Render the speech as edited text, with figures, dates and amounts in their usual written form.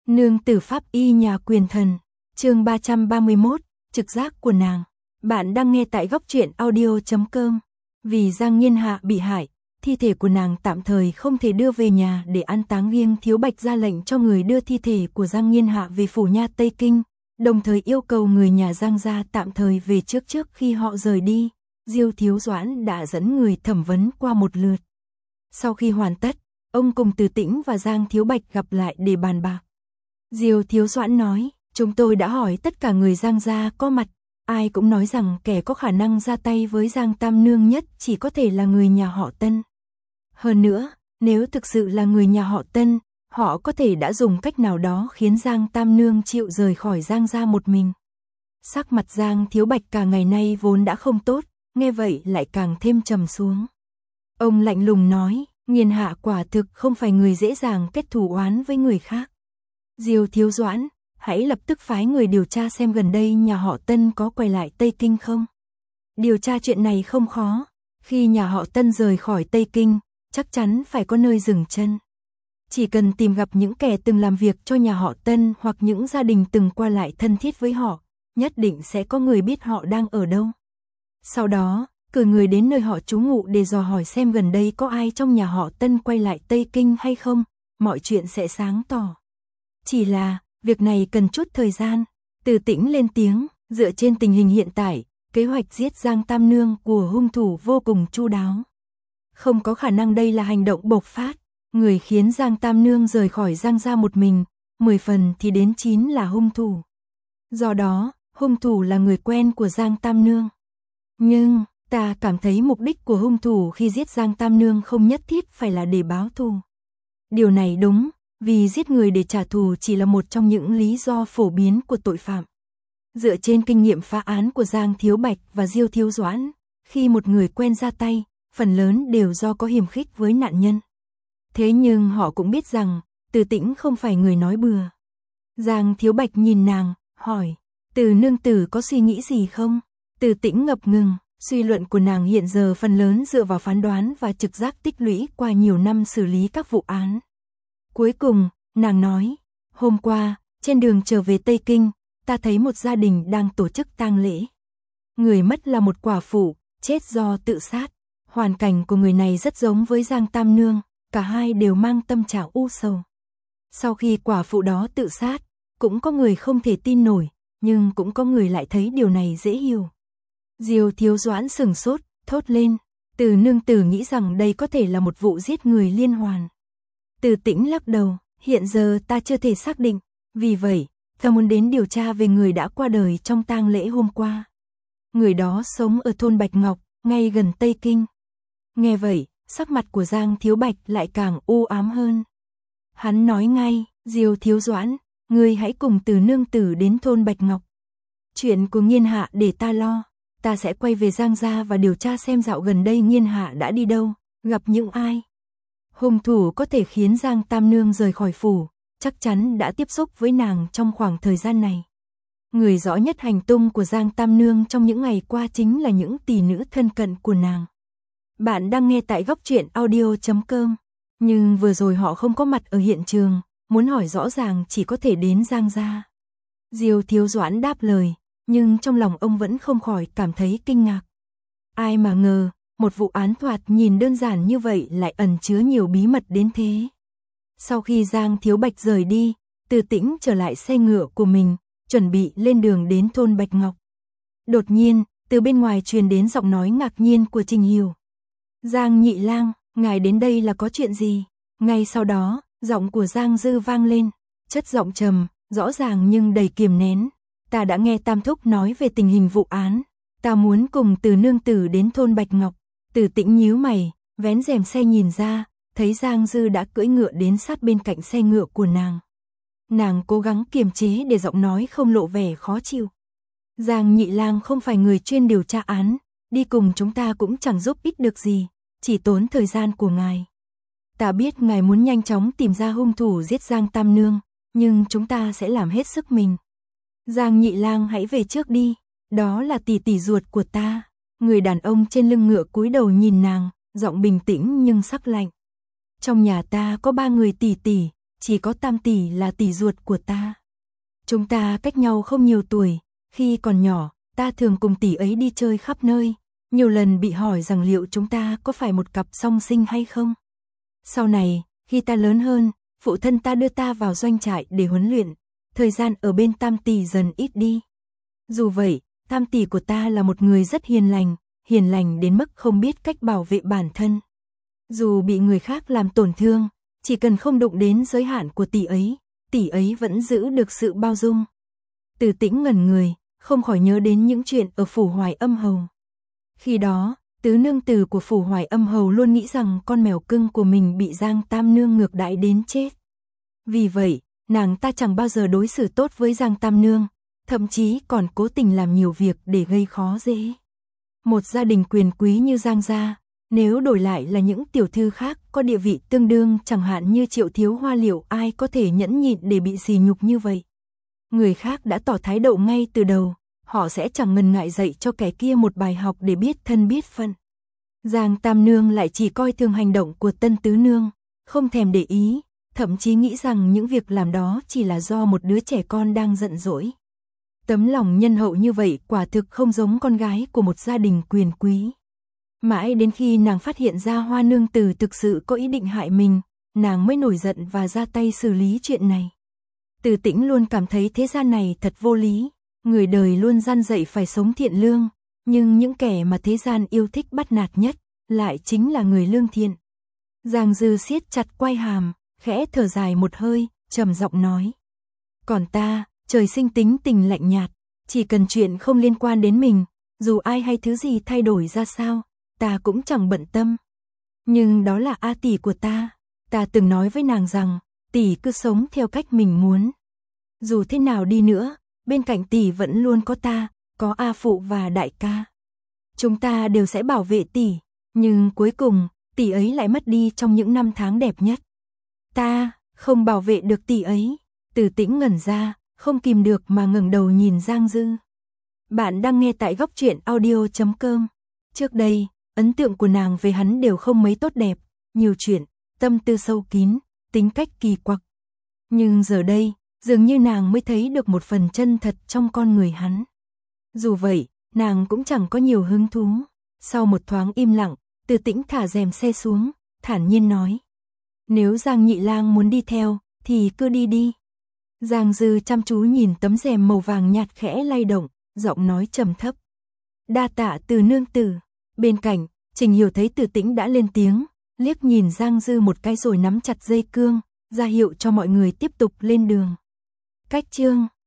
Nương tử pháp y nhà quyền thần, chương 331, trực giác của nàng. Bạn đang nghe tại góc truyện audio.com. Vì Giang Nhiên Hạ bị hại, thi thể của nàng tạm thời không thể đưa về nhà để an táng riêng. Thiếu Bạch ra lệnh cho người đưa thi thể của Giang Nhiên Hạ về phủ nha Tây Kinh, đồng thời yêu cầu người nhà Giang gia tạm thời về trước khi họ rời đi. Diêu Thiếu Doãn đã dẫn người thẩm vấn qua một lượt. Sau khi hoàn tất, ông cùng Từ Tĩnh và Giang Thiếu Bạch gặp lại để bàn bạc. Diêu Thiếu Doãn nói, chúng tôi đã hỏi tất cả người Giang gia có mặt, ai cũng nói rằng kẻ có khả năng ra tay với Giang Tam Nương nhất chỉ có thể là người nhà họ Tân. Hơn nữa, nếu thực sự là người nhà họ Tân, họ có thể đã dùng cách nào đó khiến Giang Tam Nương chịu rời khỏi Giang gia một mình. Sắc mặt Giang Thiếu Bạch cả ngày nay vốn đã không tốt, nghe vậy lại càng thêm trầm xuống. Ông lạnh lùng nói, Nhiên Hạ quả thực không phải người dễ dàng kết thù oán với người khác. Diêu Thiếu Doãn, hãy lập tức phái người điều tra xem gần đây nhà họ Tân có quay lại Tây Kinh không. Điều tra chuyện này không khó, khi nhà họ Tân rời khỏi Tây Kinh, chắc chắn phải có nơi dừng chân. Chỉ cần tìm gặp những kẻ từng làm việc cho nhà họ Tân hoặc những gia đình từng qua lại thân thiết với họ, nhất định sẽ có người biết họ đang ở đâu. Sau đó, cử người đến nơi họ trú ngụ để dò hỏi xem gần đây có ai trong nhà họ Tân quay lại Tây Kinh hay không, mọi chuyện sẽ sáng tỏ. Chỉ là, việc này cần chút thời gian. Từ Tĩnh lên tiếng, dựa trên tình hình hiện tại, kế hoạch giết Giang Tam Nương của hung thủ vô cùng chu đáo. Không có khả năng đây là hành động bộc phát, người khiến Giang Tam Nương rời khỏi Giang gia một mình, 10 phần thì đến 9 là hung thủ. Do đó, hung thủ là người quen của Giang Tam Nương. Nhưng, ta cảm thấy mục đích của hung thủ khi giết Giang Tam Nương không nhất thiết phải là để báo thù. Điều này đúng, vì giết người để trả thù chỉ là một trong những lý do phổ biến của tội phạm. Dựa trên kinh nghiệm phá án của Giang Thiếu Bạch và Diêu Thiếu Doãn, khi một người quen ra tay, phần lớn đều do có hiềm khích với nạn nhân. Thế nhưng họ cũng biết rằng, Từ Tĩnh không phải người nói bừa. Giang Thiếu Bạch nhìn nàng, hỏi, Từ nương tử có suy nghĩ gì không? Từ Tĩnh ngập ngừng, suy luận của nàng hiện giờ phần lớn dựa vào phán đoán và trực giác tích lũy qua nhiều năm xử lý các vụ án. Cuối cùng, nàng nói, hôm qua, trên đường trở về Tây Kinh, ta thấy một gia đình đang tổ chức tang lễ. Người mất là một quả phụ, chết do tự sát. Hoàn cảnh của người này rất giống với Giang Tam Nương, cả hai đều mang tâm trạng u sầu. Sau khi quả phụ đó tự sát, cũng có người không thể tin nổi, nhưng cũng có người lại thấy điều này dễ hiểu. Diêu Thiếu Doãn sửng sốt, thốt lên, Từ nương tử nghĩ rằng đây có thể là một vụ giết người liên hoàn. Từ Tĩnh lắc đầu, hiện giờ ta chưa thể xác định, vì vậy, ta muốn đến điều tra về người đã qua đời trong tang lễ hôm qua. Người đó sống ở thôn Bạch Ngọc, ngay gần Tây Kinh. Nghe vậy, sắc mặt của Giang Thiếu Bạch lại càng u ám hơn. Hắn nói ngay, Diêu Thiếu Doãn, ngươi hãy cùng Từ nương tử đến thôn Bạch Ngọc. Chuyện của Nhiên Hạ để ta lo, ta sẽ quay về Giang gia và điều tra xem dạo gần đây Nhiên Hạ đã đi đâu, gặp những ai. Hung thủ có thể khiến Giang Tam Nương rời khỏi phủ, chắc chắn đã tiếp xúc với nàng trong khoảng thời gian này. Người rõ nhất hành tung của Giang Tam Nương trong những ngày qua chính là những tỷ nữ thân cận của nàng. Bạn đang nghe tại góc truyện audio.com, nhưng vừa rồi họ không có mặt ở hiện trường, muốn hỏi rõ ràng chỉ có thể đến Giang gia. Diêu Thiếu Doãn đáp lời, nhưng trong lòng ông vẫn không khỏi cảm thấy kinh ngạc. Ai mà ngờ, một vụ án thoạt nhìn đơn giản như vậy lại ẩn chứa nhiều bí mật đến thế. Sau khi Giang Thiếu Bạch rời đi, Từ Tĩnh trở lại xe ngựa của mình, chuẩn bị lên đường đến thôn Bạch Ngọc. Đột nhiên, từ bên ngoài truyền đến giọng nói ngạc nhiên của Trình Hiểu. Giang nhị lang, ngài đến đây là có chuyện gì? Ngay sau đó, giọng của Giang Dư vang lên, chất giọng trầm, rõ ràng nhưng đầy kiềm nén. Ta đã nghe Tam Thúc nói về tình hình vụ án, ta muốn cùng Từ nương tử đến thôn Bạch Ngọc. Từ Tĩnh nhíu mày, vén rèm xe nhìn ra, thấy Giang Dư đã cưỡi ngựa đến sát bên cạnh xe ngựa của nàng. Nàng cố gắng kiềm chế để giọng nói không lộ vẻ khó chịu. Giang nhị lang không phải người chuyên điều tra án, đi cùng chúng ta cũng chẳng giúp ích được gì, chỉ tốn thời gian của ngài. Ta biết ngài muốn nhanh chóng tìm ra hung thủ giết Giang Tam Nương, nhưng chúng ta sẽ làm hết sức mình. Giang nhị lang hãy về trước đi, đó là tỷ tỷ ruột của ta. Người đàn ông trên lưng ngựa cúi đầu nhìn nàng, giọng bình tĩnh nhưng sắc lạnh. Trong nhà ta có 3 người tỷ tỷ, chỉ có Tam tỷ là tỷ ruột của ta. Chúng ta cách nhau không nhiều tuổi, khi còn nhỏ, ta thường cùng tỷ ấy đi chơi khắp nơi, nhiều lần bị hỏi rằng liệu chúng ta có phải một cặp song sinh hay không. Sau này, khi ta lớn hơn, phụ thân ta đưa ta vào doanh trại để huấn luyện, thời gian ở bên Tam tỷ dần ít đi. Dù vậy, Tam tỷ của ta là một người rất hiền lành đến mức không biết cách bảo vệ bản thân. Dù bị người khác làm tổn thương, chỉ cần không đụng đến giới hạn của tỷ ấy vẫn giữ được sự bao dung. Từ Tĩnh ngẩn người, không khỏi nhớ đến những chuyện ở phủ Hoài Âm Hầu. Khi đó, tứ nương tử của phủ Hoài Âm Hầu luôn nghĩ rằng con mèo cưng của mình bị Giang Tam Nương ngược đãi đến chết. Vì vậy, nàng ta chẳng bao giờ đối xử tốt với Giang Tam Nương, thậm chí còn cố tình làm nhiều việc để gây khó dễ. Một gia đình quyền quý như Giang gia, nếu đổi lại là những tiểu thư khác có địa vị tương đương chẳng hạn như Triệu Thiếu Hoa, liệu ai có thể nhẫn nhịn để bị sỉ nhục như vậy. Người khác đã tỏ thái độ ngay từ đầu, họ sẽ chẳng ngần ngại dạy cho kẻ kia một bài học để biết thân biết phận. Giang Tam Nương lại chỉ coi thường hành động của Tân Tứ Nương, không thèm để ý, thậm chí nghĩ rằng những việc làm đó chỉ là do một đứa trẻ con đang giận dỗi. Tấm lòng nhân hậu như vậy quả thực không giống con gái của một gia đình quyền quý. Mãi đến khi nàng phát hiện ra Hoa nương tử thực sự có ý định hại mình, nàng mới nổi giận và ra tay xử lý chuyện này. Từ Tĩnh luôn cảm thấy thế gian này thật vô lý, người đời luôn gian dạy phải sống thiện lương, nhưng những kẻ mà thế gian yêu thích bắt nạt nhất, lại chính là người lương thiện. Giang Dư siết chặt quai hàm, khẽ thở dài một hơi, trầm giọng nói. Còn ta, trời sinh tính tình lạnh nhạt, chỉ cần chuyện không liên quan đến mình, dù ai hay thứ gì thay đổi ra sao, ta cũng chẳng bận tâm. Nhưng đó là A tỷ của ta từng nói với nàng rằng, tỷ cứ sống theo cách mình muốn. Dù thế nào đi nữa, bên cạnh tỷ vẫn luôn có ta, có A phụ và đại ca. Chúng ta đều sẽ bảo vệ tỷ, nhưng cuối cùng, tỷ ấy lại mất đi trong những năm tháng đẹp nhất. Ta không bảo vệ được tỷ ấy. Từ Tĩnh ngẩn ra, không kìm được mà ngẩng đầu nhìn Giang Dư. Bạn đang nghe tại Góc Truyện Audio.com. Trước đây, ấn tượng của nàng về hắn đều không mấy tốt đẹp, nhiều chuyện, tâm tư sâu kín, tính cách kỳ quặc. Nhưng giờ đây, dường như nàng mới thấy được một phần chân thật trong con người hắn. Dù vậy, nàng cũng chẳng có nhiều hứng thú. Sau một thoáng im lặng, Từ Tĩnh thả rèm xe xuống, thản nhiên nói. Nếu Giang nhị lang muốn đi theo, thì cứ đi đi. Giang Dư chăm chú nhìn tấm rèm màu vàng nhạt khẽ lay động, giọng nói trầm thấp. Đa tạ Từ nương tử. Bên cạnh, Trình Hiểu thấy Từ Tĩnh đã lên tiếng, liếc nhìn Giang Dư một cái rồi nắm chặt dây cương, ra hiệu cho mọi người tiếp tục lên đường. Cách chương